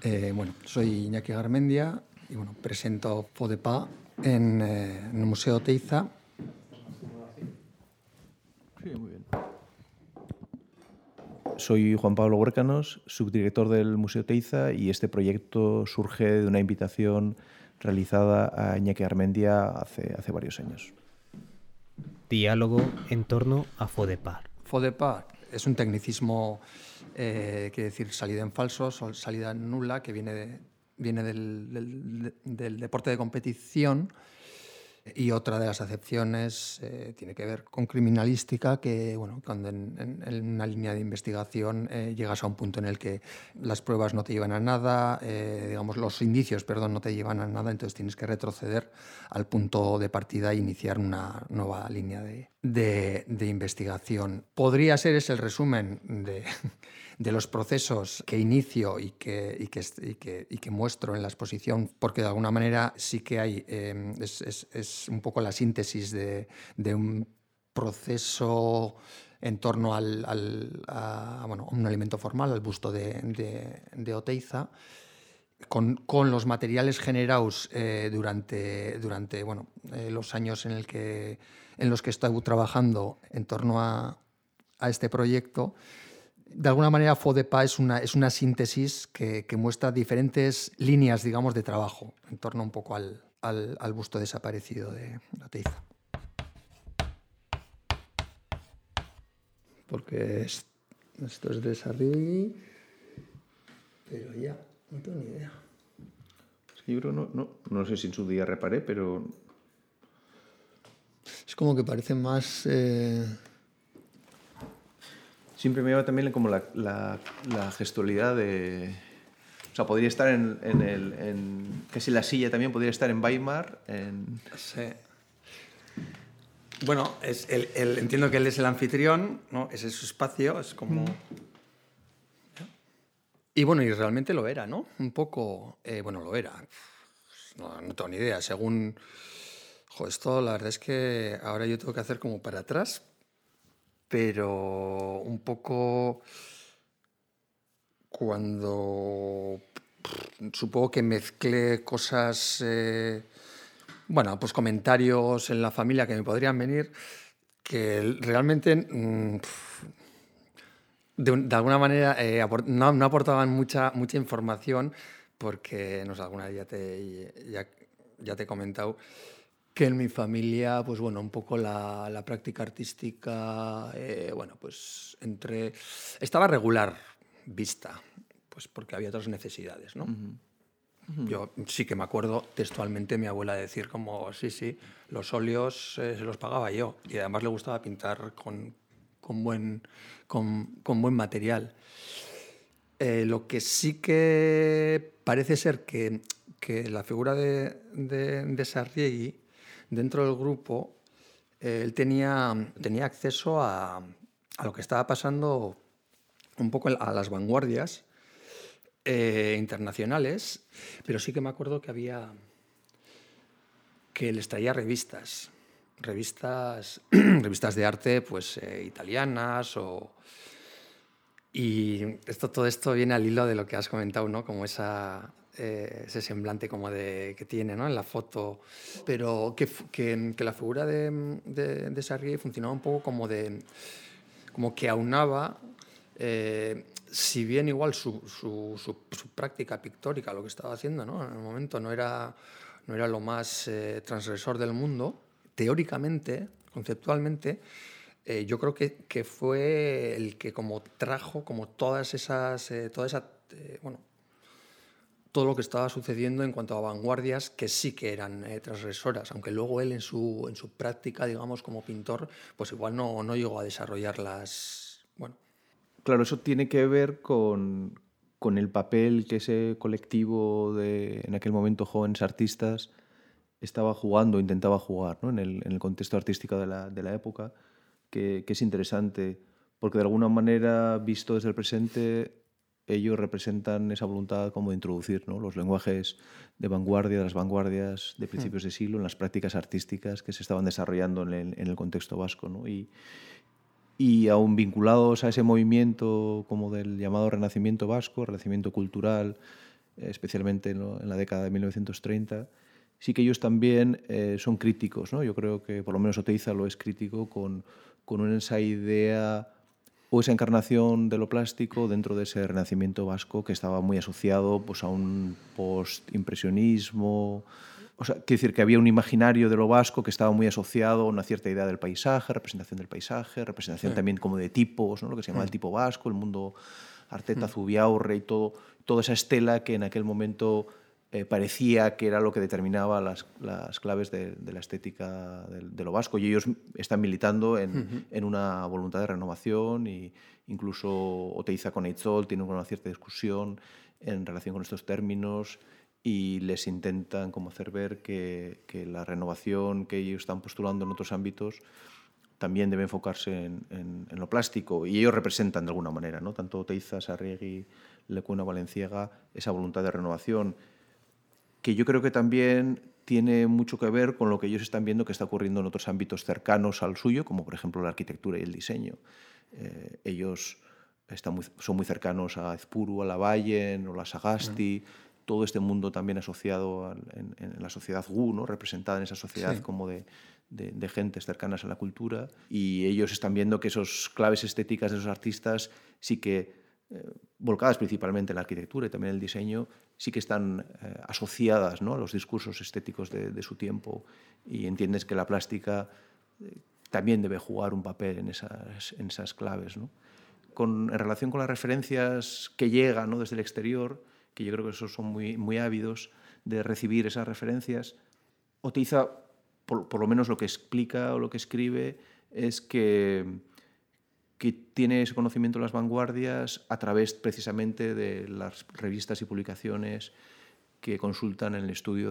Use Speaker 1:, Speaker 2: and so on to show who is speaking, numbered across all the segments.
Speaker 1: Bueno, soy Iñaki Garmendia y bueno, presento FODEPA en el Museo Oteiza.
Speaker 2: Sí, muy bien. Soy Juan Pablo Huércanos, subdirector del Museo Oteiza, y este proyecto surge de una invitación realizada a Iñaki Garmendia hace varios años.
Speaker 3: Diálogo en torno a FODEPA.
Speaker 1: FODEPA es un tecnicismo, quiere decir salida en falso, salida en nula, que viene del deporte de competición. Y otra de las acepciones tiene que ver con criminalística, que bueno, cuando en una línea de investigación llegas a un punto en el que las pruebas no te llevan a nada, digamos, los indicios, perdón, no te llevan a nada, entonces tienes que retroceder al punto de partida e iniciar una nueva línea de investigación. Podría ser ese el resumen de los procesos que inicio y que muestro en la exposición, porque de alguna manera sí que hay, es un poco la síntesis de un proceso en torno a un elemento formal, al busto de Oteiza, con los materiales generados durante los años en los que estoy trabajando en torno a este proyecto. De alguna manera, FODEPA es una síntesis que muestra diferentes líneas, digamos, de trabajo en torno un poco al busto desaparecido de Oteiza. Porque esto es de Sarriegi, pero ya no tengo ni idea.
Speaker 2: Este libro no sé si en su día reparé, pero...
Speaker 1: Es como que parece más...
Speaker 2: Siempre me lleva también como la gestualidad de... O sea, podría estar casi la silla también podría estar en Weimar.
Speaker 1: Sí. Bueno, entiendo que él es el anfitrión, ¿no? Ese es su espacio, es como... Y bueno, y realmente lo era, ¿no? Un poco... lo era. No tengo ni idea. Según... esto la verdad es que ahora yo tengo que hacer como para atrás, pero un poco cuando supongo que mezclé cosas, pues comentarios en la familia que me podrían venir, que realmente de alguna manera no aportaban mucha información, porque no sé, alguna vez ya te he comentado que en mi familia, pues bueno, un poco la práctica artística, estaba regular vista, pues porque había otras necesidades, ¿no? Uh-huh. Yo sí que me acuerdo textualmente mi abuela decir como, sí, los óleos se los pagaba yo, y además le gustaba pintar con buen material. Lo que sí que parece ser que la figura de Sarriegi, dentro del grupo, él tenía acceso a lo que estaba pasando un poco a las vanguardias internacionales, pero sí que me acuerdo que les traía revistas de arte, pues italianas y todo esto viene al hilo de lo que has comentado, ¿no? Como ese semblante como que tiene, ¿no? En la foto, pero que la figura de Sarriegi funcionaba un poco como que aunaba, si bien igual su práctica pictórica, lo que estaba haciendo, ¿no? En el momento no era lo más transgresor del mundo, teóricamente, conceptualmente, yo creo que fue el que como trajo como todo lo que estaba sucediendo en cuanto a vanguardias que sí que eran transgresoras, aunque luego él en su práctica, digamos, como pintor, pues igual no llegó a desarrollarlas. Bueno.
Speaker 2: Claro, eso tiene que ver con el papel que ese colectivo en aquel momento jóvenes artistas estaba jugando, intentaba jugar, ¿no? en el contexto artístico de la época, que es interesante, porque de alguna manera, visto desde el presente, ellos representan esa voluntad como de introducir, ¿no? los lenguajes de vanguardia, de las vanguardias de principios de siglo en las prácticas artísticas que se estaban desarrollando en el contexto vasco, ¿no? Y aún vinculados a ese movimiento como del llamado Renacimiento vasco, Renacimiento cultural, especialmente, ¿no?, en la década de 1930, sí que ellos también son críticos, ¿no? Yo creo que por lo menos Oteiza lo es crítico con esa idea o esa encarnación de lo plástico dentro de ese renacimiento vasco que estaba muy asociado, pues, a un postimpresionismo. O sea, quiere decir que había un imaginario de lo vasco que estaba muy asociado a una cierta idea del paisaje, representación del paisaje, representación también como de tipos, ¿no?, lo que se llama el tipo vasco, el mundo Arteta, Zubiaurre y toda esa estela que en aquel momento parecía que era lo que determinaba las claves de la estética de lo vasco, y ellos están militando en una voluntad de renovación, y incluso Oteiza con Eitzol tienen una cierta discusión en relación con estos términos, y les intentan como hacer ver que la renovación que ellos están postulando en otros ámbitos también debe enfocarse en lo plástico, y ellos representan de alguna manera, ¿no?, tanto Oteiza, Sarriegi, Lecuona, Valenciaga, esa voluntad de renovación, que yo creo que también tiene mucho que ver con lo que ellos están viendo que está ocurriendo en otros ámbitos cercanos al suyo, como por ejemplo la arquitectura y el diseño. Ellos son muy cercanos a Ezpuru, a Lavallen o la Sagasti, todo este mundo también asociado en la sociedad GU, ¿no?, representada en esa sociedad como de gentes cercanas a la cultura, y ellos están viendo que esas claves estéticas de esos artistas sí que, volcadas principalmente en la arquitectura y también en el diseño, sí que están asociadas, ¿no?, a los discursos estéticos de su tiempo, y entiendes que la plástica también debe jugar un papel en esas claves, ¿no? En relación con las referencias que llegan, ¿no?, desde el exterior, que yo creo que esos son muy, muy ávidos de recibir esas referencias, Oteiza, por lo menos lo que explica o lo que escribe, es que tiene ese conocimiento de las vanguardias a través precisamente de las revistas y publicaciones que consultan en el estudio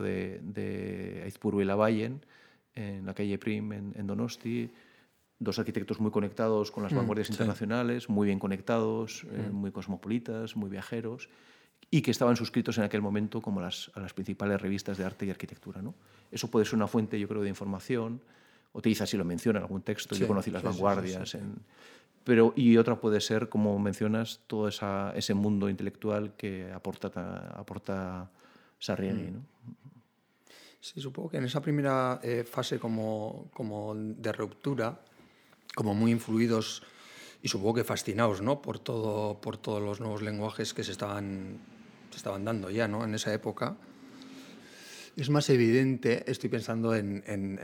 Speaker 2: de Aizpuru y Lavallen, en la calle Prim, en Donosti, dos arquitectos muy conectados con las vanguardias internacionales, muy bien conectados, muy cosmopolitas, muy viajeros, y que estaban suscritos en aquel momento como a las principales revistas de arte y arquitectura, ¿no? Eso puede ser una fuente, yo creo, de información. Oteiza sí lo menciona en algún texto, yo conocí las vanguardias. Y otra puede ser, como mencionas, todo ese mundo intelectual que aporta Sarriegi, ¿no?
Speaker 1: Sí, supongo que en esa primera fase como de ruptura, como muy influidos y supongo que fascinados, ¿no?, por todos los nuevos lenguajes que se estaban dando ya, ¿no?, en esa época. Es más evidente, estoy pensando en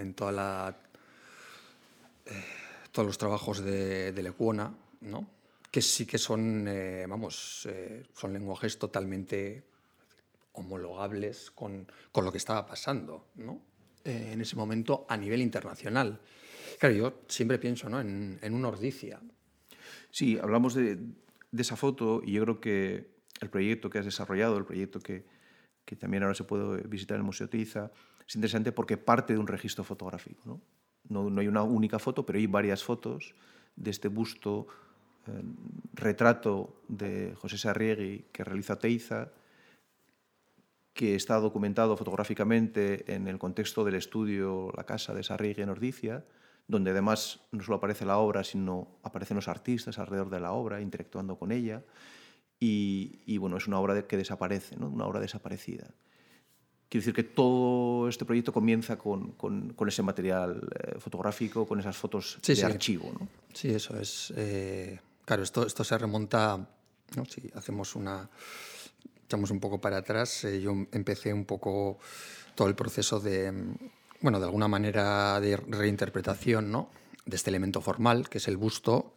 Speaker 1: todos los trabajos de Lecuona, ¿no?, que sí que son, son lenguajes totalmente homologables con lo que estaba pasando, ¿no?, en ese momento a nivel internacional. Claro, yo siempre pienso, ¿no?, en una Ordizia.
Speaker 2: Sí, hablamos de esa foto, y yo creo que el proyecto que has desarrollado, el proyecto que también ahora se puede visitar en el Museo Oteiza, es interesante porque parte de un registro fotográfico, ¿no? No hay una única foto, pero hay varias fotos de este busto, retrato de José Sarriegi que realiza Oteiza, que está documentado fotográficamente en el contexto del estudio La Casa de Sarriegi en Ordizia, donde además no solo aparece la obra, sino aparecen los artistas alrededor de la obra, interactuando con ella, y bueno, es una obra que desaparece, ¿no?, una obra desaparecida. Quiero decir que todo este proyecto comienza con ese material fotográfico, con esas fotos de archivo, ¿no?
Speaker 1: Sí, eso es. Claro, esto se remonta, ¿no? Si echamos un poco para atrás, yo empecé un poco todo el proceso de alguna manera de reinterpretación, ¿no?, de este elemento formal, que es el busto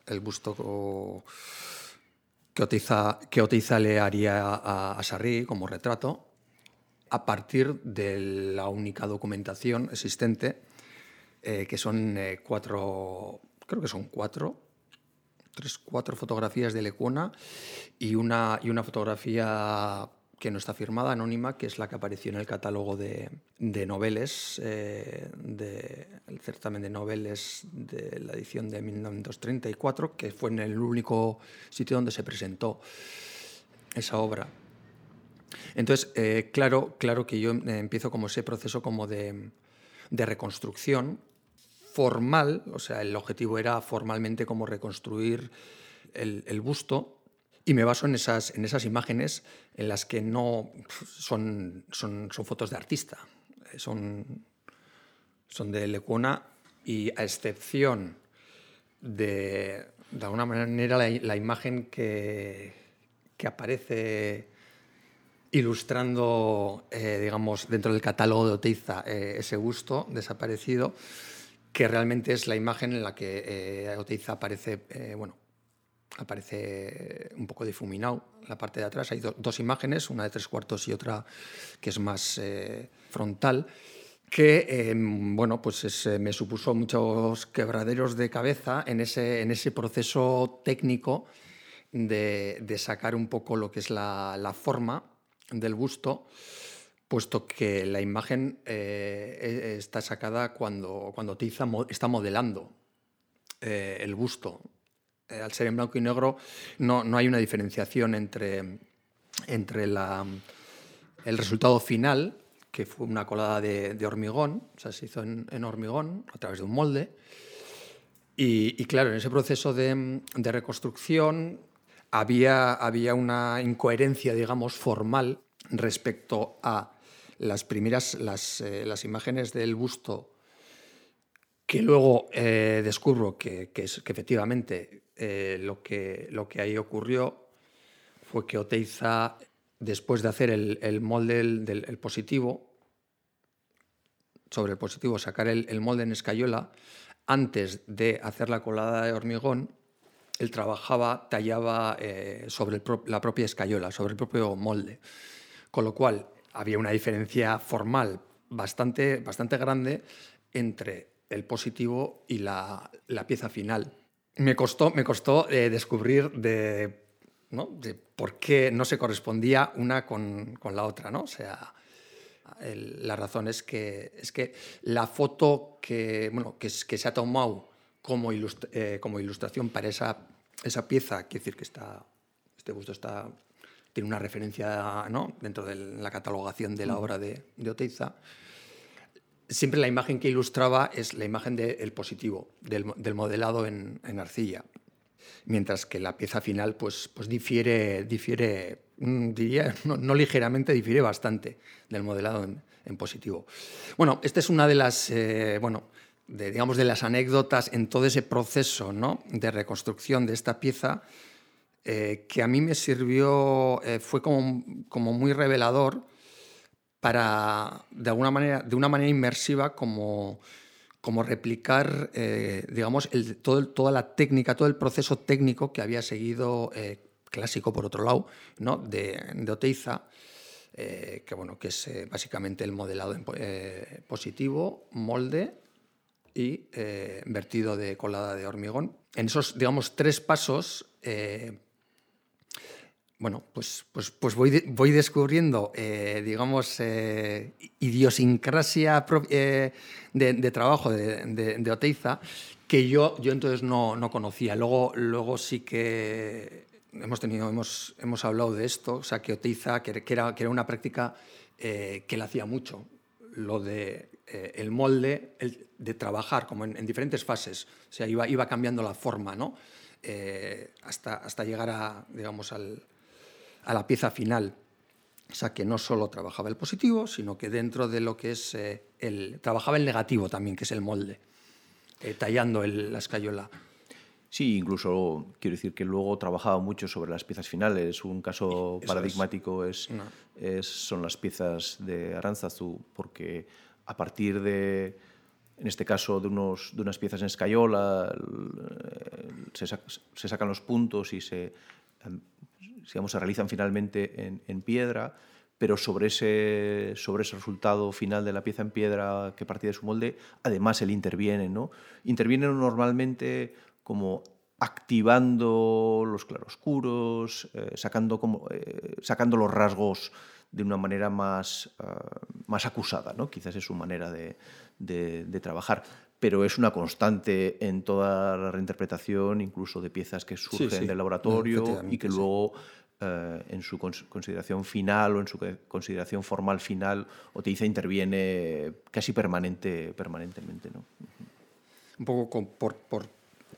Speaker 1: que Oteiza le haría a Sarriegi como retrato, a partir de la única documentación existente, que son cuatro fotografías de Lecuona y una fotografía que no está firmada, anónima, que es la que apareció en el catálogo de noveles, el certamen de noveles de la edición de 1934, que fue en el único sitio donde se presentó esa obra. Entonces, claro que yo empiezo como ese proceso como de reconstrucción formal, o sea, el objetivo era formalmente como reconstruir el busto, Y me baso en esas imágenes en las que no son fotos de artista, son de Lecuona, y a excepción de alguna manera, la imagen que aparece ilustrando, digamos, dentro del catálogo de Oteiza, ese busto desaparecido, que realmente es la imagen en la que Oteiza aparece, aparece un poco difuminado en la parte de atrás. Hay dos imágenes, una de 3/4 y otra que es más frontal, que me supuso muchos quebraderos de cabeza en ese proceso técnico de sacar un poco lo que es la forma del busto, puesto que la imagen está sacada cuando Oteiza está modelando el busto. Al ser en blanco y negro no hay una diferenciación entre el resultado final, que fue una colada de hormigón, o sea, se hizo en hormigón a través de un molde. Y claro, en ese proceso de reconstrucción había una incoherencia, digamos, formal respecto a las primeras, las imágenes del busto, que luego descubro que efectivamente lo que ahí ocurrió fue que Oteiza, después de hacer el molde del positivo, sobre el positivo sacar el molde en escayola, antes de hacer la colada de hormigón, él tallaba sobre la propia escayola, sobre el propio molde. Con lo cual había una diferencia formal bastante grande entre el positivo y la pieza final. Me costó descubrir de por qué no se correspondía una con la otra, ¿no? O sea, la razón es que la foto que se ha tomado como ilustración para esa pieza, quiere decir que este busto tiene una referencia, ¿no?, dentro de la catalogación de la obra de Oteiza. Siempre la imagen que ilustraba es la imagen del positivo, del modelado en arcilla, mientras que la pieza final pues difiere, diría, no ligeramente, difiere bastante del modelado en positivo. Bueno, esta es una de las, de las anécdotas en todo ese proceso, ¿no?, de reconstrucción de esta pieza, que a mí me sirvió, fue como muy revelador para, de una manera inmersiva, como replicar, digamos, toda la técnica, todo el proceso técnico que había seguido, clásico por otro lado, ¿no?, de Oteiza, que es básicamente el modelado en positivo, molde y vertido de colada de hormigón. En esos, digamos, 3 pasos, pues voy descubriendo, digamos, idiosincrasia de trabajo de Oteiza, que yo entonces no conocía. Luego sí que hemos hablado de esto, o sea, que Oteiza, que era una práctica que él hacía mucho, lo de el molde, de trabajar como en diferentes fases, o sea, iba cambiando la forma, ¿no?, hasta llegar a la pieza final. O sea, que no solo trabajaba el positivo, sino que dentro de lo que es trabajaba el negativo también, que es el molde, tallando la escayola.
Speaker 2: Sí, incluso quiero decir que luego trabajaba mucho sobre las piezas finales. Un caso paradigmático son las piezas de Aránzazu, porque a partir de, en este caso, de unas piezas en escayola, se sacan los puntos y se realizan finalmente en piedra, pero sobre ese resultado final de la pieza en piedra que partía de su molde, además él interviene, ¿no? Interviene normalmente como activando los claroscuros, sacando los rasgos de una manera más acusada, ¿no? Quizás es su manera de trabajar. Pero es una constante en toda la reinterpretación, incluso de piezas que surgen del laboratorio y que luego, en su consideración final o en su consideración formal final, Oteiza interviene casi permanentemente, ¿no?
Speaker 1: Un poco por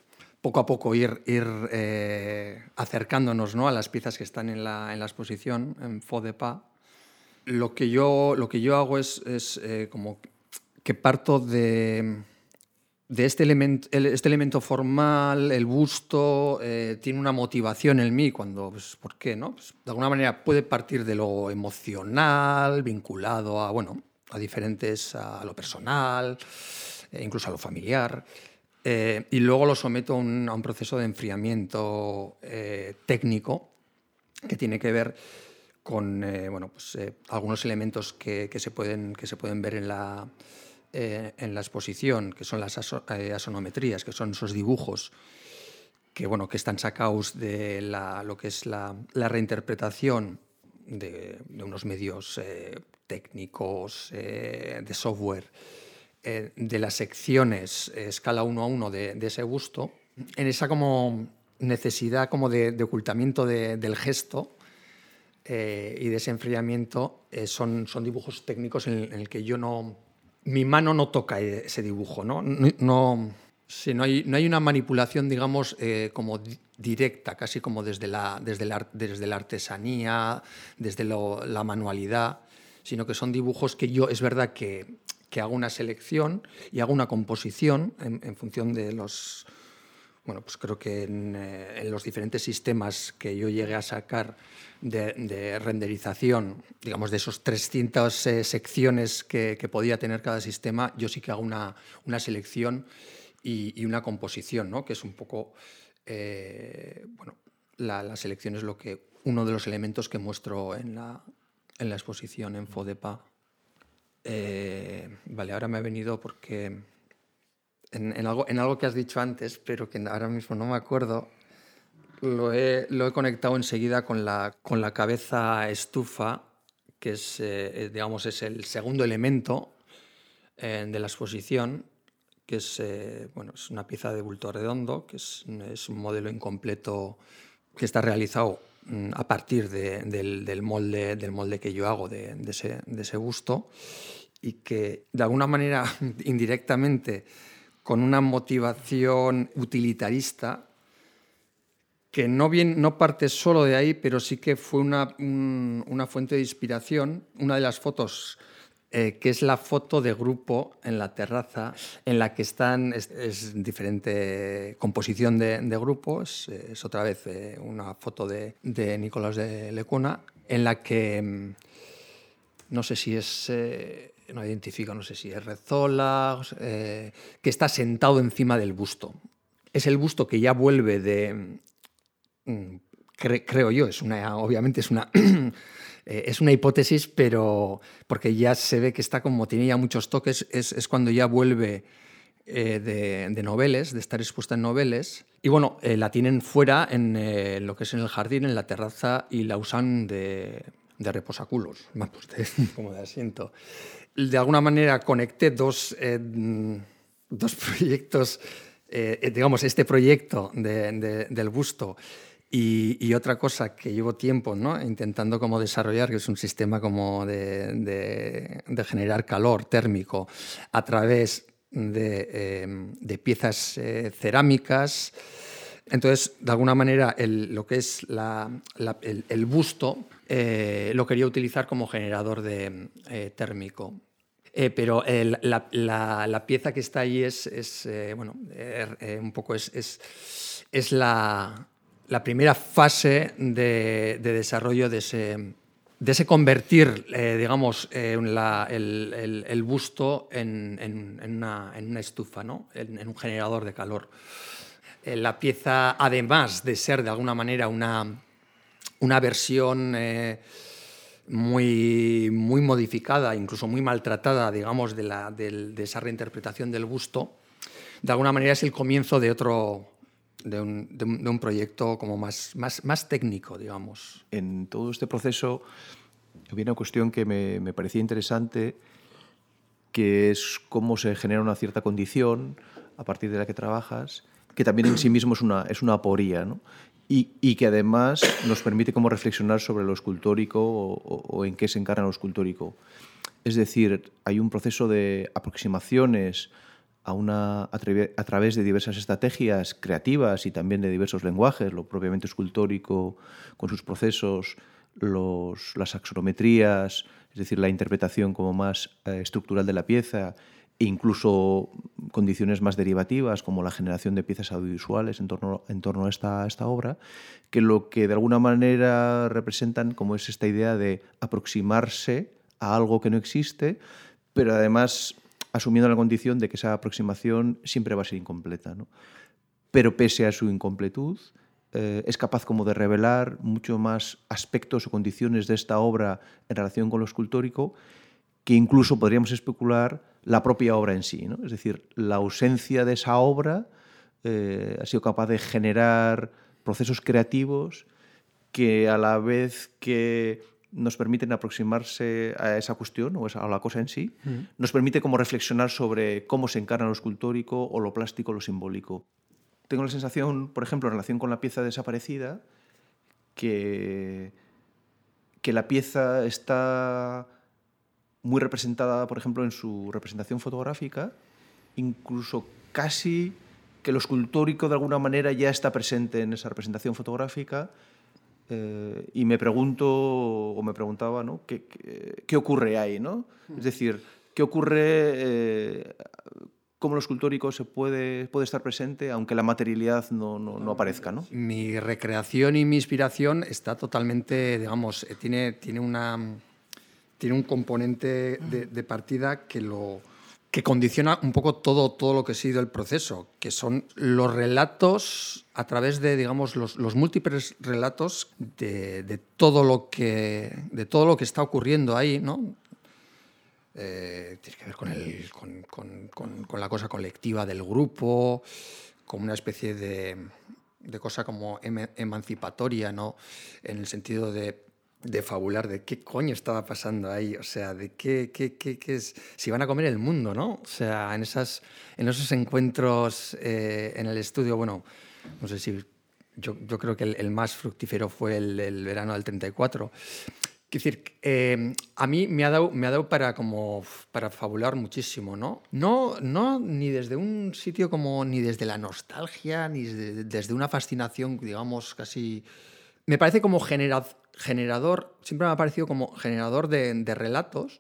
Speaker 1: poco a poco ir acercándonos, ¿no?, a las piezas que están en la exposición, en Faux de Pas. Lo que yo hago es como que parto de este elemento formal, el busto, tiene una motivación en mí cuando, pues, ¿por qué, no? Pues, de alguna manera puede partir de lo emocional, vinculado a lo personal, incluso a lo familiar, y luego lo someto a un proceso de enfriamiento técnico que tiene que ver con algunos elementos que se pueden ver en la exposición, que son las asonometrías, que son esos dibujos que están sacados de lo que es la reinterpretación de unos medios técnicos, de software, de las secciones escala 1:1 de ese busto, en esa como necesidad como de ocultamiento del gesto y de ese enfriamiento. Son dibujos técnicos en el que mi mano no toca ese dibujo, ¿no? No hay una manipulación, digamos, como directa, casi como desde la artesanía, desde la manualidad, sino que son dibujos que es verdad que hago una selección y hago una composición en función de los... pues creo que en los diferentes sistemas que yo llegué a sacar de renderización, digamos, de esos 300 secciones que podía tener cada sistema, yo sí que hago una selección y una composición, ¿no?, que es un poco... la selección es uno de los elementos que muestro en la exposición en Faux de Pas. Vale, ahora me ha venido porque... En algo que has dicho antes, pero que ahora mismo no me acuerdo, lo he conectado enseguida con la cabeza estufa, que es el segundo elemento de la exposición, que es una pieza de bulto redondo, que es un modelo incompleto que está realizado a partir del molde que yo hago de ese busto, y que de alguna manera indirectamente, con una motivación utilitarista, que no parte solo de ahí, pero sí que fue una fuente de inspiración. Una de las fotos, que es la foto de grupo en la terraza, en la que están, es diferente composición de grupos, es otra vez una foto de Nicolás de Lecuna, en la que no sé si es... no identifico, no sé si es Rezola, que está sentado encima del busto. Es el busto que ya vuelve de... creo yo, obviamente es una... es una hipótesis, pero porque ya se ve que está como tiene ya muchos toques, es cuando ya vuelve de Noveles, de estar expuesta en Noveles. Y la tienen fuera en lo que es en el jardín, en la terraza, y la usan de reposaculos, como de asiento. De alguna manera conecté dos proyectos, digamos, este proyecto del busto y otra cosa que llevo tiempo, ¿no?, intentando como desarrollar, que es un sistema como de generar calor térmico a través de piezas cerámicas. Entonces, de alguna manera, lo que es el busto lo quería utilizar como generador térmico. Pero la pieza que está ahí un poco es la primera fase de desarrollo de ese convertir, digamos, el busto en una estufa, ¿no?, en un generador de calor. La pieza, además de ser de alguna manera una versión muy modificada, incluso muy maltratada, digamos, de esa reinterpretación del busto, de alguna manera es el comienzo de un proyecto como más técnico, digamos.
Speaker 2: En todo este proceso había una cuestión que me parecía interesante, que es cómo se genera una cierta condición a partir de la que trabajas, que también en sí mismo es una aporía, ¿no? Y que además nos permite como reflexionar sobre lo escultórico o en qué se encarna lo escultórico. Es decir, hay un proceso de aproximaciones a través de diversas estrategias creativas y también de diversos lenguajes, lo propiamente escultórico con sus procesos, las axonometrías, es decir, la interpretación como más estructural de la pieza, e incluso condiciones más derivativas como la generación de piezas audiovisuales en torno a esta obra, que lo que de alguna manera representan como es esta idea de aproximarse a algo que no existe, pero además asumiendo la condición de que esa aproximación siempre va a ser incompleta, ¿no? Pero pese a su incompletud, es capaz como de revelar mucho más aspectos o condiciones de esta obra en relación con lo escultórico que incluso podríamos especular la propia obra en sí, ¿no? Es decir, la ausencia de esa obra ha sido capaz de generar procesos creativos que a la vez que nos permiten aproximarse a esa cuestión o a la cosa en sí, nos permite como reflexionar sobre cómo se encarna lo escultórico o lo plástico, lo simbólico. Tengo la sensación, por ejemplo, en relación con la pieza desaparecida, que la pieza está muy representada, por ejemplo, en su representación fotográfica, incluso casi que lo escultórico de alguna manera ya está presente en esa representación fotográfica. Y me pregunto, o me preguntaba, ¿no? ¿Qué ocurre ahí, ¿no? Es decir, ¿qué ocurre? ¿Cómo lo escultórico puede estar presente aunque la materialidad no aparezca, ¿no?
Speaker 1: Mi recreación y mi inspiración está totalmente, digamos, tiene un componente de partida que condiciona un poco todo lo que ha sido el proceso, que son los relatos a través de, digamos, los múltiples relatos de todo lo que está ocurriendo ahí, ¿no? Tiene que ver con la cosa colectiva del grupo, como una especie de cosa como emancipatoria, ¿no? En el sentido de fabular de qué coño estaba pasando ahí, o sea, de qué es, si van a comer el mundo, ¿no? O sea, en esos encuentros en el estudio, bueno, no sé si yo creo que el más fructífero fue el verano del 34. Es decir, a mí me ha dado para fabular muchísimo, ¿no? No ni desde un sitio como, ni desde la nostalgia, ni desde una fascinación, digamos, casi... Me parece como generador, siempre me ha parecido como generador de relatos,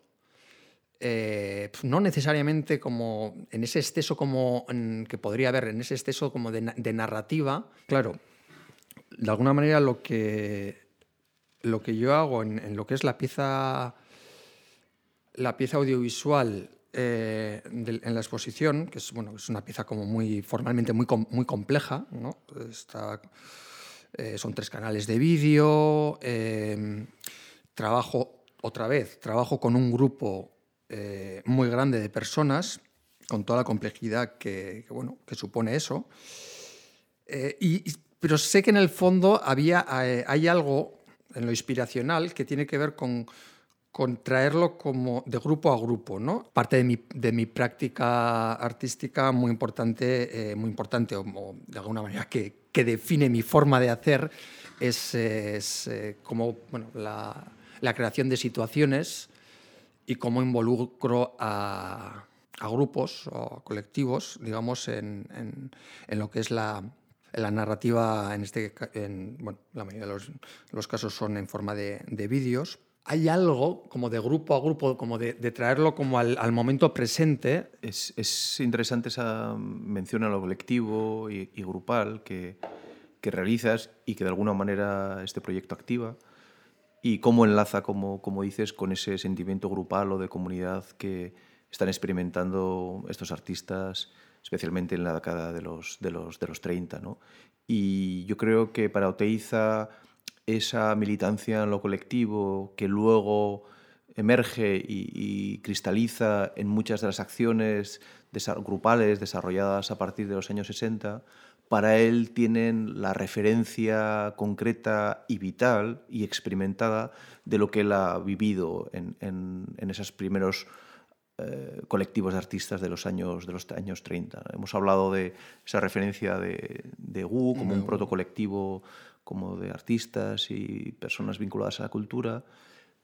Speaker 1: no necesariamente como en ese exceso como que podría haber, en ese exceso como de narrativa. Claro, de alguna manera lo que yo hago en lo que es la pieza audiovisual en la exposición, que es, bueno, es una pieza como formalmente muy compleja, ¿no? Son 3 canales de vídeo, trabajo con un grupo muy grande de personas, con toda la complejidad que supone eso. Pero sé que en el fondo hay algo en lo inspiracional que tiene que ver con traerlo como de grupo a grupo, ¿no? Parte de mi práctica artística muy importante o de alguna manera que define mi forma de hacer es como, bueno, la creación de situaciones y cómo involucro a grupos o colectivos, digamos, en lo que es la narrativa. Bueno, la mayoría de los casos son en forma de vídeos. Hay algo como de grupo a grupo, como de traerlo como al momento presente.
Speaker 2: Es interesante esa mención a lo colectivo y grupal que realizas y que de alguna manera este proyecto activa, y cómo enlaza, como dices, con ese sentimiento grupal o de comunidad que están experimentando estos artistas, especialmente en la década de los 30, ¿no? Y yo creo que para Oteiza esa militancia en lo colectivo que luego emerge y cristaliza en muchas de las acciones grupales desarrolladas a partir de los años 60, para él tienen la referencia concreta y vital y experimentada de lo que él ha vivido en esos primeros colectivos de artistas de los años 30. Hemos hablado de esa referencia de GU como un protocolectivo como de artistas y personas vinculadas a la cultura,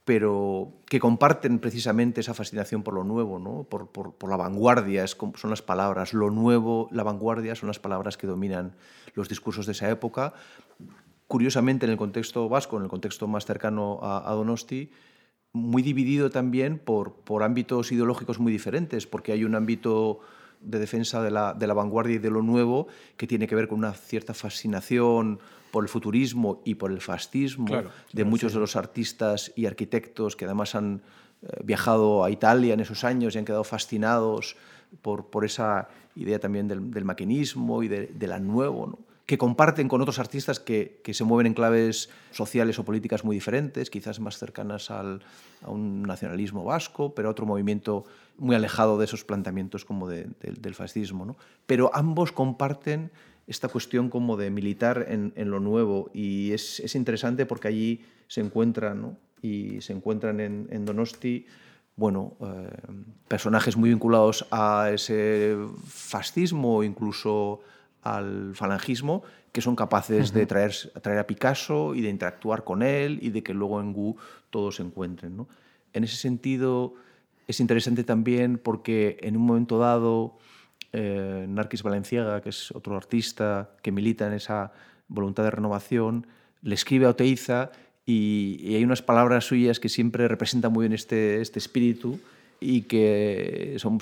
Speaker 2: pero que comparten precisamente esa fascinación por lo nuevo, ¿no? por la vanguardia, son las palabras. Lo nuevo, la vanguardia son las palabras que dominan los discursos de esa época. Curiosamente, en el contexto vasco, en el contexto más cercano a Donosti, muy dividido también por ámbitos ideológicos muy diferentes, porque hay un ámbito de defensa de la vanguardia y de lo nuevo que tiene que ver con una cierta fascinación por el futurismo y por el fascismo de muchos de los artistas y arquitectos que además han viajado a Italia en esos años y han quedado fascinados por esa idea también del maquinismo y de la nuevo, ¿no? Que comparten con otros artistas que se mueven en claves sociales o políticas muy diferentes, quizás más cercanas a un nacionalismo vasco, pero a otro movimiento muy alejado de esos planteamientos como del fascismo, ¿no? Pero ambos comparten esta cuestión como de militar en lo nuevo, y es interesante porque allí se encuentran, ¿no? Y se encuentran en Donosti, bueno, personajes muy vinculados a ese fascismo, incluso al falangismo, que son capaces de traer a Picasso y de interactuar con él y de que luego en GU todos se encuentren, ¿no? En ese sentido es interesante también porque en un momento dado Narquis Balenciaga, que es otro artista que milita en esa voluntad de renovación, le escribe a Oteiza y hay unas palabras suyas que siempre representan muy bien este espíritu y que son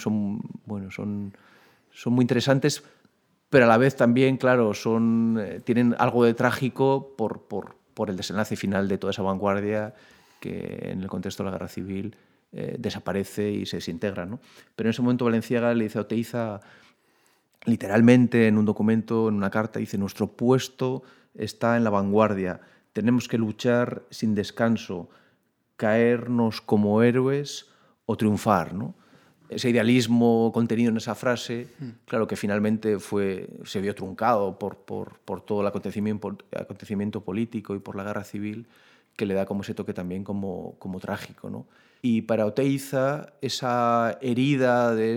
Speaker 2: muy interesantes, pero a la vez también, claro, tienen algo de trágico por el desenlace final de toda esa vanguardia que en el contexto de la guerra civil desaparece y se desintegra, ¿no? Pero en ese momento Balenciaga le dice a Oteiza, literalmente en un documento, en una carta, dice: nuestro puesto está en la vanguardia, tenemos que luchar sin descanso, caernos como héroes o triunfar, ¿no? Ese idealismo contenido en esa frase, claro que finalmente se vio truncado por todo el acontecimiento político y por la guerra civil, que le da como ese toque también como trágico, ¿no? Y para Oteiza, esa herida de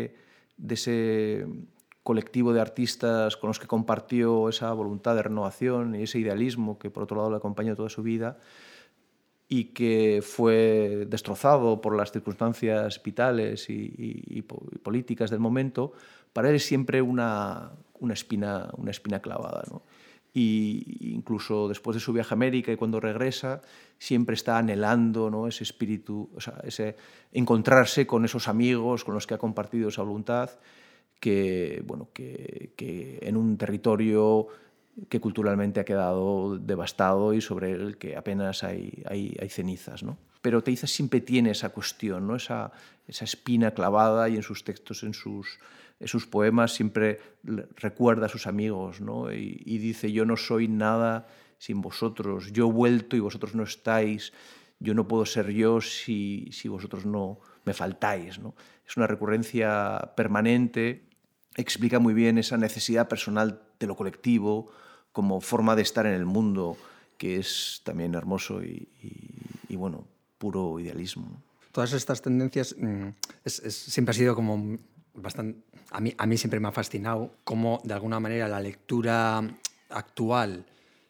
Speaker 2: ese colectivo de artistas con los que compartió esa voluntad de renovación y ese idealismo que por otro lado le acompañó toda su vida, y que fue destrozado por las circunstancias vitales y políticas del momento, para él es siempre una espina clavada, ¿no? Y incluso después de su viaje a América y cuando regresa, siempre está anhelando, ¿no?, ese espíritu, o sea, ese encontrarse con esos amigos con los que ha compartido esa voluntad, que en un territorio que culturalmente ha quedado devastado y sobre el que apenas hay cenizas, ¿no? Pero Oteiza siempre tiene esa cuestión, ¿no?, esa espina clavada, y en sus textos, en sus poemas, siempre recuerda a sus amigos, ¿no? Y dice: yo no soy nada sin vosotros, yo he vuelto y vosotros no estáis, yo no puedo ser yo si vosotros no me faltáis, ¿no? Es una recurrencia permanente, explica muy bien esa necesidad personal de lo colectivo como forma de estar en el mundo, que es también hermoso y bueno, puro idealismo.
Speaker 1: Todas estas tendencias siempre ha sido como bastante... A mí siempre me ha fascinado cómo, de alguna manera, la lectura actual,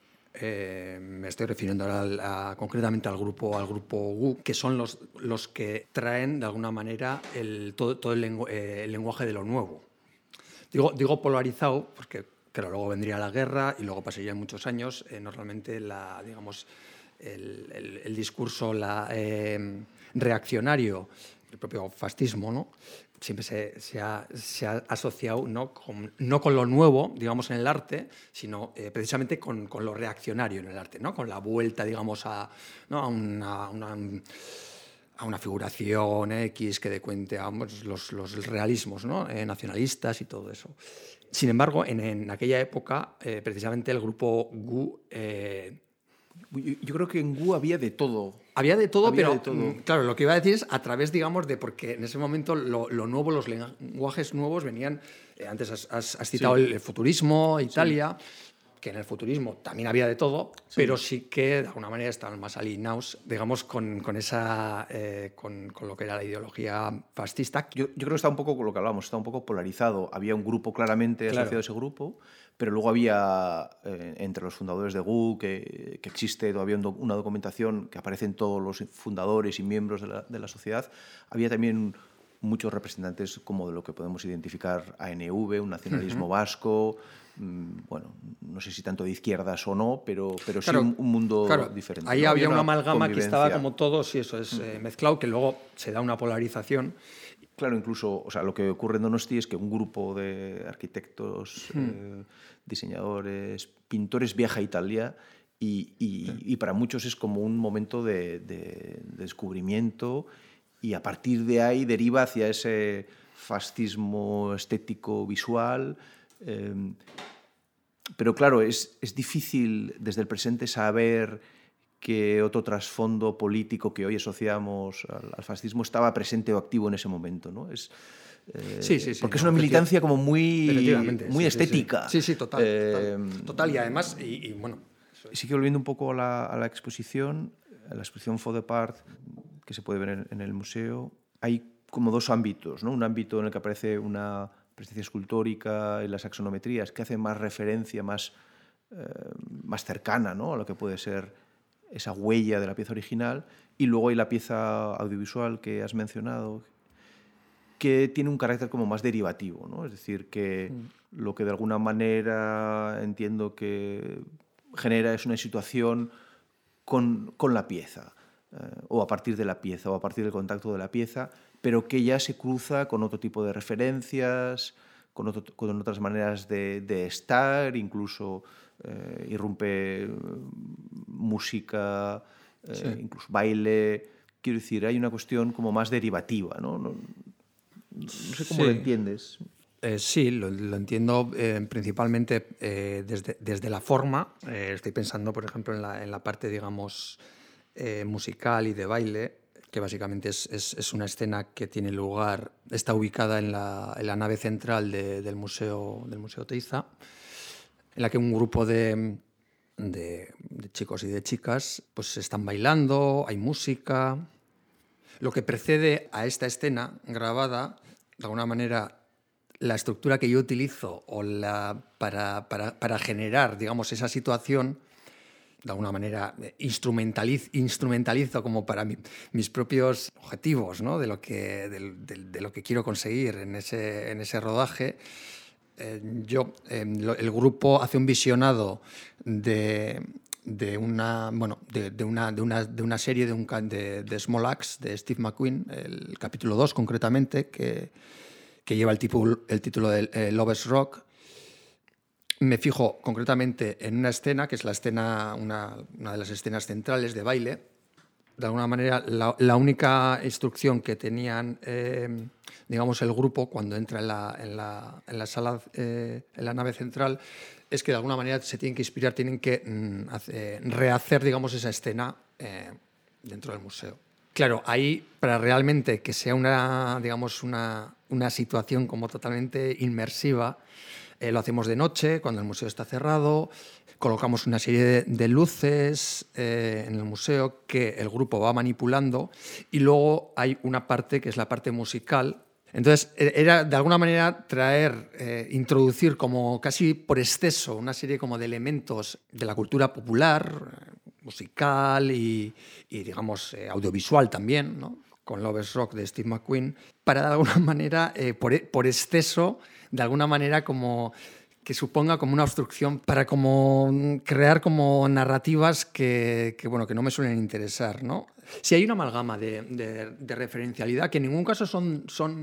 Speaker 1: me estoy refiriendo ahora concretamente al grupo GU, que son los que traen, de alguna manera, todo el lenguaje de lo nuevo. Digo polarizado porque, claro, luego vendría la guerra y luego pasarían muchos años. Normalmente el discurso reaccionario, el propio fascismo, ¿no?, siempre se ha asociado no con lo nuevo, digamos, en el arte, sino precisamente con lo reaccionario en el arte, ¿no?, con la vuelta, digamos, a una figuración X que dé cuenta a los realismos, ¿no?, nacionalistas y todo eso. Sin embargo, en aquella época, precisamente el grupo GU...
Speaker 2: Yo creo que en GU había de todo.
Speaker 1: Había de todo, pero claro, lo que iba a decir es a través, digamos, de... Porque en ese momento lo nuevo, los lenguajes nuevos venían... antes has citado el futurismo, Italia... que en el futurismo también había de todo, pero sí que de alguna manera estaban más alineados, digamos, con lo que era la ideología fascista.
Speaker 2: Yo creo que está un poco con lo que hablábamos, está un poco polarizado. Había un grupo claramente asociado a ese grupo, pero luego había, entre los fundadores de GU, que existe todavía una documentación que aparecen todos los fundadores y miembros de la sociedad, había también muchos representantes como de lo que podemos identificar ANV, un nacionalismo vasco, bueno, no sé si tanto de izquierdas o no, pero claro, sí un mundo diferente.
Speaker 1: Ahí
Speaker 2: ¿no?
Speaker 1: había una amalgama que estaba como todo, sí, eso es mezclado, que luego se da una polarización.
Speaker 2: Claro, incluso, o sea, lo que ocurre en Donosti es que un grupo de arquitectos, diseñadores, pintores viaja a Italia y para muchos es como un momento de descubrimiento, y a partir de ahí deriva hacia ese fascismo estético visual. Pero claro, es difícil desde el presente saber que otro trasfondo político que hoy asociamos al fascismo estaba presente o activo en ese momento, ¿no?
Speaker 1: Sí,
Speaker 2: porque es una militancia como muy estética.
Speaker 1: Sí, total. Y además, y bueno...
Speaker 2: Sí que volviendo un poco a la exposición Faux Départ, que se puede ver en el museo, hay como dos ámbitos, ¿no? Un ámbito en el que aparece una presencia escultórica y las axonometrías, que hace más referencia, más cercana, ¿no? A lo que puede ser esa huella de la pieza original, y luego hay la pieza audiovisual que has mencionado, que tiene un carácter como más derivativo, ¿no? Es decir, que lo que de alguna manera entiendo que genera es una situación con la pieza, o a partir de la pieza, o a partir del contacto de la pieza, pero que ya se cruza con otro tipo de referencias, con otras maneras de estar, incluso irrumpe música, incluso baile. Quiero decir, hay una cuestión como más derivativa, ¿no? No sé cómo lo entiendes.
Speaker 1: Sí, lo entiendo principalmente desde la forma. Estoy pensando, por ejemplo, en la parte, digamos, musical y de baile, que básicamente es una escena que tiene lugar, está ubicada en la nave central del Museo Teiza, en la que un grupo de chicos y de chicas pues están bailando, hay música. Lo que precede a esta escena grabada, de alguna manera, la estructura que yo utilizo para generar, digamos, esa situación, de alguna manera instrumentalizo como para mis propios objetivos, ¿no? de lo que quiero conseguir en ese rodaje. El grupo hace un visionado de una serie de Small Axe de Steve McQueen, el capítulo 2 concretamente, que lleva el título de Lovers Rock. Me fijo concretamente en una escena, que es una de las escenas centrales de baile. De alguna manera, la única instrucción que tenían, digamos, el grupo cuando entra en la sala, en la nave central, es que de alguna manera se tienen que inspirar, tienen que rehacer, digamos, esa escena dentro del museo. Claro, ahí, para realmente que sea una situación como totalmente inmersiva, lo hacemos de noche, cuando el museo está cerrado. Colocamos una serie de luces en el museo que el grupo va manipulando, y luego hay una parte que es la parte musical. Entonces, era de alguna manera introducir como casi por exceso una serie como de elementos de la cultura popular, musical y digamos, audiovisual también, ¿no? Con Lovers Rock de Steve McQueen, para de alguna manera, por exceso, de alguna manera como que suponga como una obstrucción para como crear como narrativas que no me suelen interesar, ¿no? Sí, hay una amalgama de referencialidad que en ningún caso son...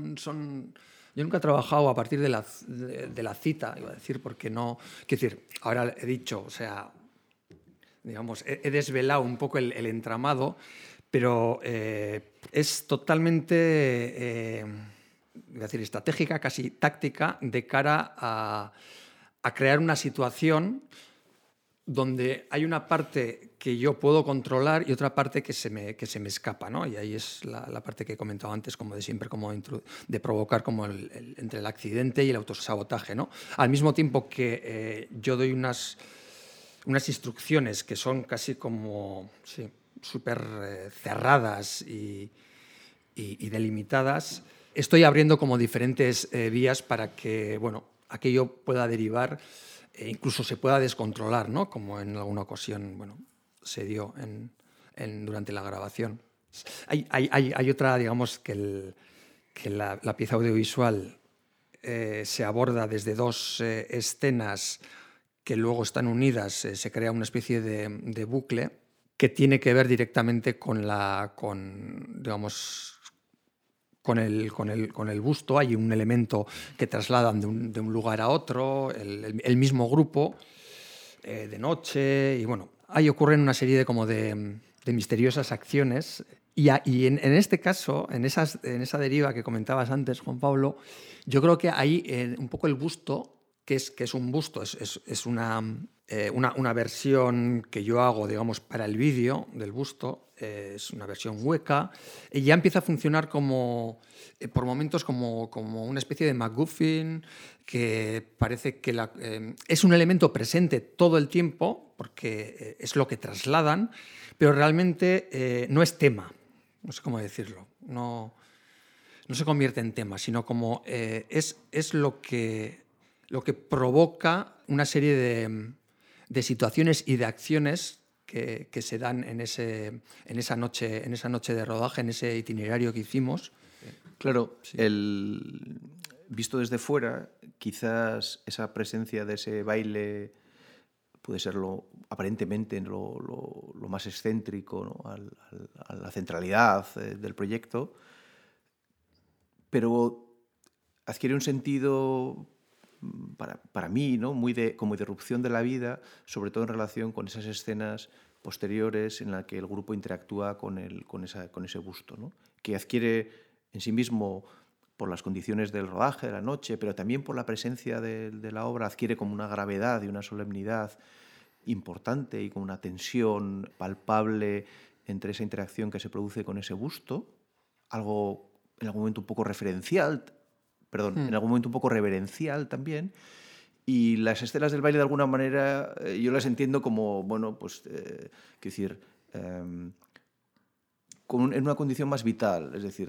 Speaker 1: Yo nunca he trabajado a partir de la cita, iba a decir, porque no... Quiero decir, ahora he dicho, o sea, digamos, he desvelado un poco el entramado, pero es totalmente, iba a decir, estratégica, casi táctica, de cara a crear una situación donde hay una parte que yo puedo controlar y otra parte que se me escapa, ¿no? Y ahí es la parte que he comentado antes, como de siempre, como de provocar como entre el accidente y el autosabotaje, ¿no? Al mismo tiempo que yo doy unas instrucciones que son casi como súper cerradas y delimitadas, estoy abriendo como diferentes vías para que, aquello pueda derivar incluso se pueda descontrolar, ¿no? Como en alguna ocasión, bueno, se dio durante la grabación. Hay otra, digamos, que la pieza audiovisual se aborda desde dos escenas que luego están unidas, se crea una especie de bucle que tiene que ver directamente con el busto. Hay un elemento que trasladan de un lugar a otro, el mismo grupo, de noche, y bueno, ahí ocurren una serie de misteriosas acciones. Y en este caso, en esa deriva que comentabas antes, Juan Pablo, yo creo que hay un poco el busto, que es un busto, es una versión que yo hago, digamos, para el vídeo del busto, es una versión hueca, y ya empieza a funcionar como, por momentos, como una especie de MacGuffin, que parece que es un elemento presente todo el tiempo, porque es lo que trasladan, pero realmente no es tema, no sé cómo decirlo, no se convierte en tema, sino como es lo que provoca una serie de situaciones y de acciones que se dan en esa noche de rodaje, en ese itinerario que hicimos.
Speaker 2: Claro, sí. Visto desde fuera, quizás esa presencia de ese baile puede ser aparentemente lo más excéntrico, ¿no? a la centralidad del proyecto, pero adquiere un sentido para mí, ¿no? Como de irrupción de la vida, sobre todo en relación con esas escenas posteriores en las que el grupo interactúa con ese busto, ¿no? Que adquiere en sí mismo, por las condiciones del rodaje, de la noche, pero también por la presencia de la obra, adquiere como una gravedad y una solemnidad importante y con una tensión palpable entre esa interacción que se produce con ese busto, algo en algún momento un poco referencial, en algún momento un poco reverencial también. Y las escenas del baile, de alguna manera, yo las entiendo como, bueno, pues, quiero decir, en una condición más vital. Es decir,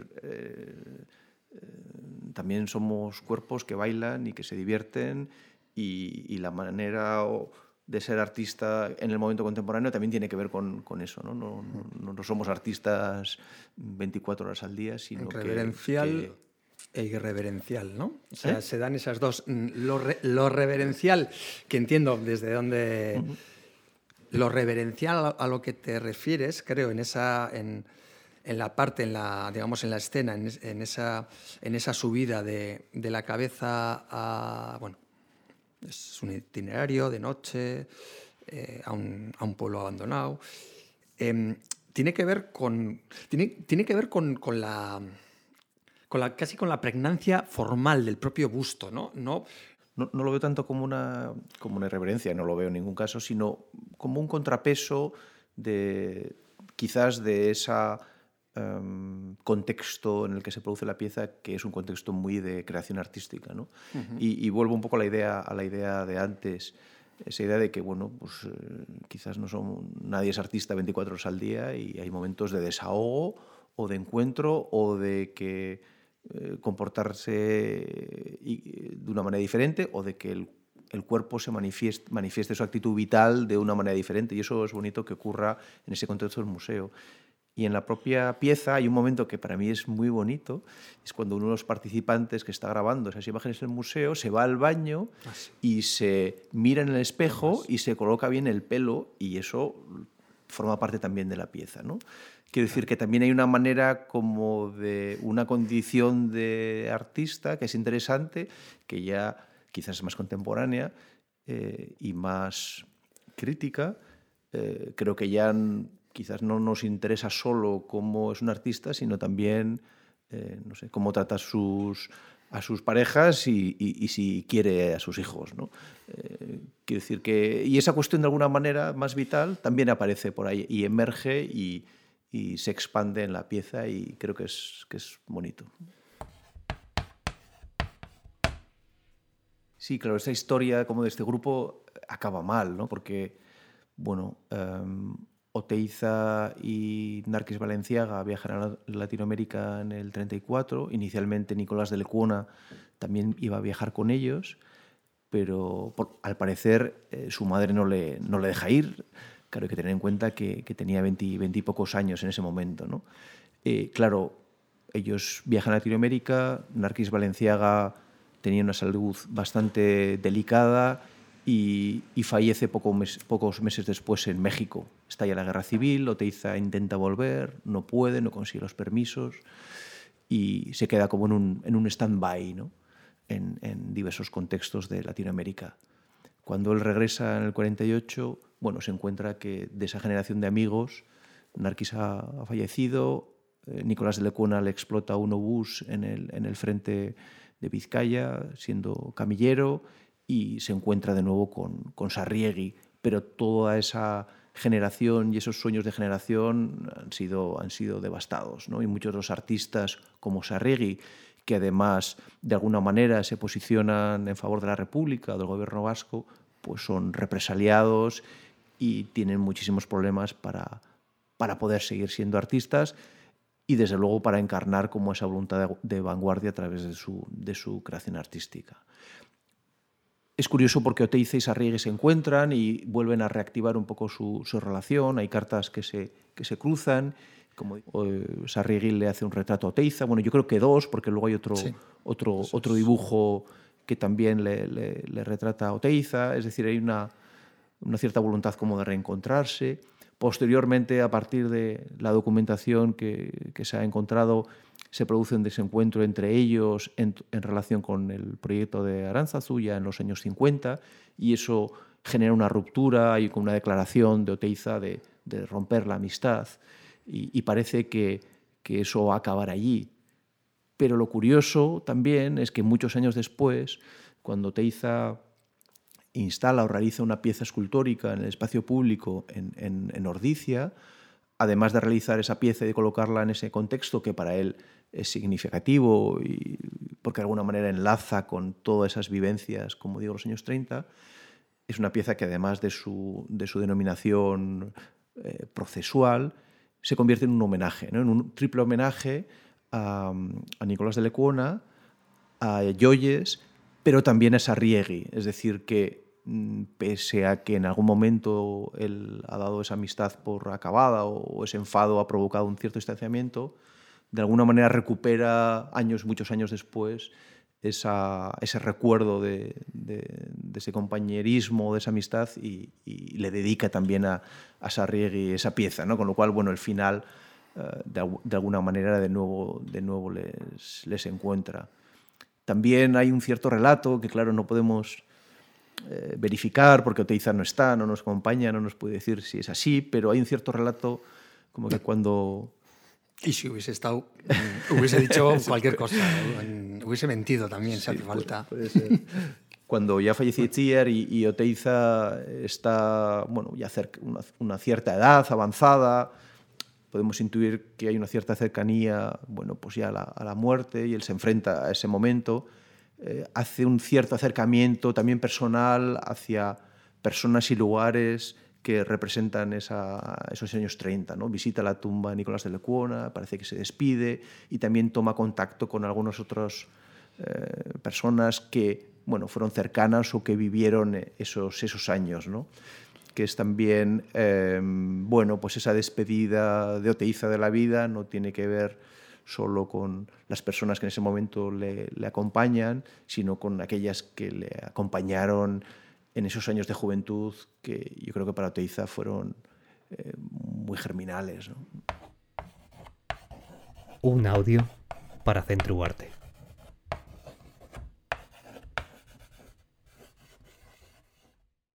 Speaker 2: también somos cuerpos que bailan y que se divierten, y la manera de ser artista en el momento contemporáneo también tiene que ver con eso, ¿no? No somos artistas 24 horas al día, sino
Speaker 1: reverencial e irreverencial, ¿no? O sea, se dan esas dos. Lo reverencial, que entiendo desde dónde... Lo reverencial a lo que te refieres, creo, en la parte, digamos, en la escena, en esa subida de la cabeza a... Bueno, es un itinerario de noche a un pueblo abandonado. Tiene que ver con casi con la pregnancia formal del propio busto, ¿no? No
Speaker 2: lo veo tanto como una irreverencia, no lo veo en ningún caso, sino como un contrapeso quizás de ese contexto en el que se produce la pieza, que es un contexto muy de creación artística, ¿no? Y vuelvo un poco a la idea de antes, esa idea de que, bueno, pues quizás nadie es artista 24 horas al día, y hay momentos de desahogo o de encuentro o de que comportarse de una manera diferente, o de que el cuerpo se manifieste su actitud vital de una manera diferente, y eso es bonito que ocurra en ese contexto del museo. Y en la propia pieza hay un momento que para mí es muy bonito, es cuando uno de los participantes que está grabando esas imágenes del museo se va al baño y se mira en el espejo y se coloca bien el pelo, y eso forma parte también de la pieza, ¿no? Quiero decir que también hay una manera como de una condición de artista que es interesante, que ya quizás es más contemporánea y más crítica. Creo que ya quizás no nos interesa solo cómo es un artista, sino también no sé, cómo trata a sus parejas y si quiere a sus hijos, ¿no? Quiero decir que... Y esa cuestión, de alguna manera más vital, también aparece por ahí y emerge y se expande en la pieza, y creo que es bonito. Sí, claro, esta historia como de este grupo acaba mal, ¿no? Porque, bueno, Oteiza y Narquis Balenciaga viajan a Latinoamérica en el 34. Inicialmente Nicolás de Lecuona también iba a viajar con ellos, pero al parecer su madre no le deja ir. Claro, hay que tener en cuenta que tenía 20 y pocos años en ese momento, ¿no? Claro, ellos viajan a Latinoamérica, Narquís Balenciaga tenía una salud bastante delicada y fallece pocos meses después en México. Estalla la guerra civil, Oteiza intenta volver, no puede, no consigue los permisos y se queda como en un stand-by, ¿no? en diversos contextos de Latinoamérica. Cuando él regresa en el 48, bueno, se encuentra que de esa generación de amigos, Narquís ha fallecido, Nicolás de Lecuona le explota un obús en el frente de Vizcaya, siendo camillero, y se encuentra de nuevo con Sarriegi, pero toda esa generación y esos sueños de generación han sido devastados, ¿no? Y muchos de los artistas como Sarriegi, que además de alguna manera se posicionan en favor de la República o del gobierno vasco, pues son represaliados y tienen muchísimos problemas para poder seguir siendo artistas y desde luego para encarnar como esa voluntad de vanguardia a través de su creación artística. Es curioso porque Oteiza y Sarriegi se encuentran y vuelven a reactivar un poco su relación. Hay cartas que se cruzan. Como Sarriegi le hace un retrato a Oteiza. Bueno, yo creo que dos, porque luego hay otro dibujo que también le retrata a Oteiza. Es decir, hay una cierta voluntad como de reencontrarse. Posteriormente, a partir de la documentación que se ha encontrado, se produce un desencuentro entre ellos en relación con el proyecto de Aránzazu ya en los años 50 y eso genera una ruptura y con una declaración de Oteiza de romper la amistad y parece que eso va a acabar allí. Pero lo curioso también es que muchos años después, cuando Oteiza instala o realiza una pieza escultórica en el espacio público en Ordizia, además de realizar esa pieza y de colocarla en ese contexto que para él es significativo y porque de alguna manera enlaza con todas esas vivencias, como digo, los años 30, es una pieza que además de su denominación procesual, se convierte en un homenaje, ¿no? En un triple homenaje a Nicolás de Lecuona, a Joyes, pero también a Sarriegi. Es decir, que pese a que en algún momento él ha dado esa amistad por acabada o ese enfado ha provocado un cierto distanciamiento, de alguna manera recupera muchos años después ese recuerdo de ese compañerismo, de esa amistad y le dedica también a Sarriegi esa pieza, ¿no? Con lo cual, bueno, el final de alguna manera de nuevo les encuentra. También hay un cierto relato que, claro, no podemos verificar porque Oteiza no está, no nos acompaña, no nos puede decir si es así, pero hay un cierto relato como que cuando...
Speaker 1: Y si hubiese estado, hubiese dicho cualquier cosa, hubiese mentido también, si hace falta.
Speaker 2: Puede ser. Cuando ya fallece Itziar y Oteiza está, bueno, ya una cierta edad avanzada, podemos intuir que hay una cierta cercanía, bueno, pues ya a la muerte y él se enfrenta a ese momento, hace un cierto acercamiento también personal hacia personas y lugares que representan esos años 30, ¿no? Visita la tumba de Nicolás de Lecuona, parece que se despide y también toma contacto con algunas otras personas que, bueno, fueron cercanas o que vivieron esos años, ¿no? Que es también, bueno, pues esa despedida de Oteiza de la vida no tiene que ver solo con las personas que en ese momento le acompañan, sino con aquellas que le acompañaron en esos años de juventud que yo creo que para Oteiza fueron muy germinales, ¿no?
Speaker 3: Un audio para Centro Ugarte.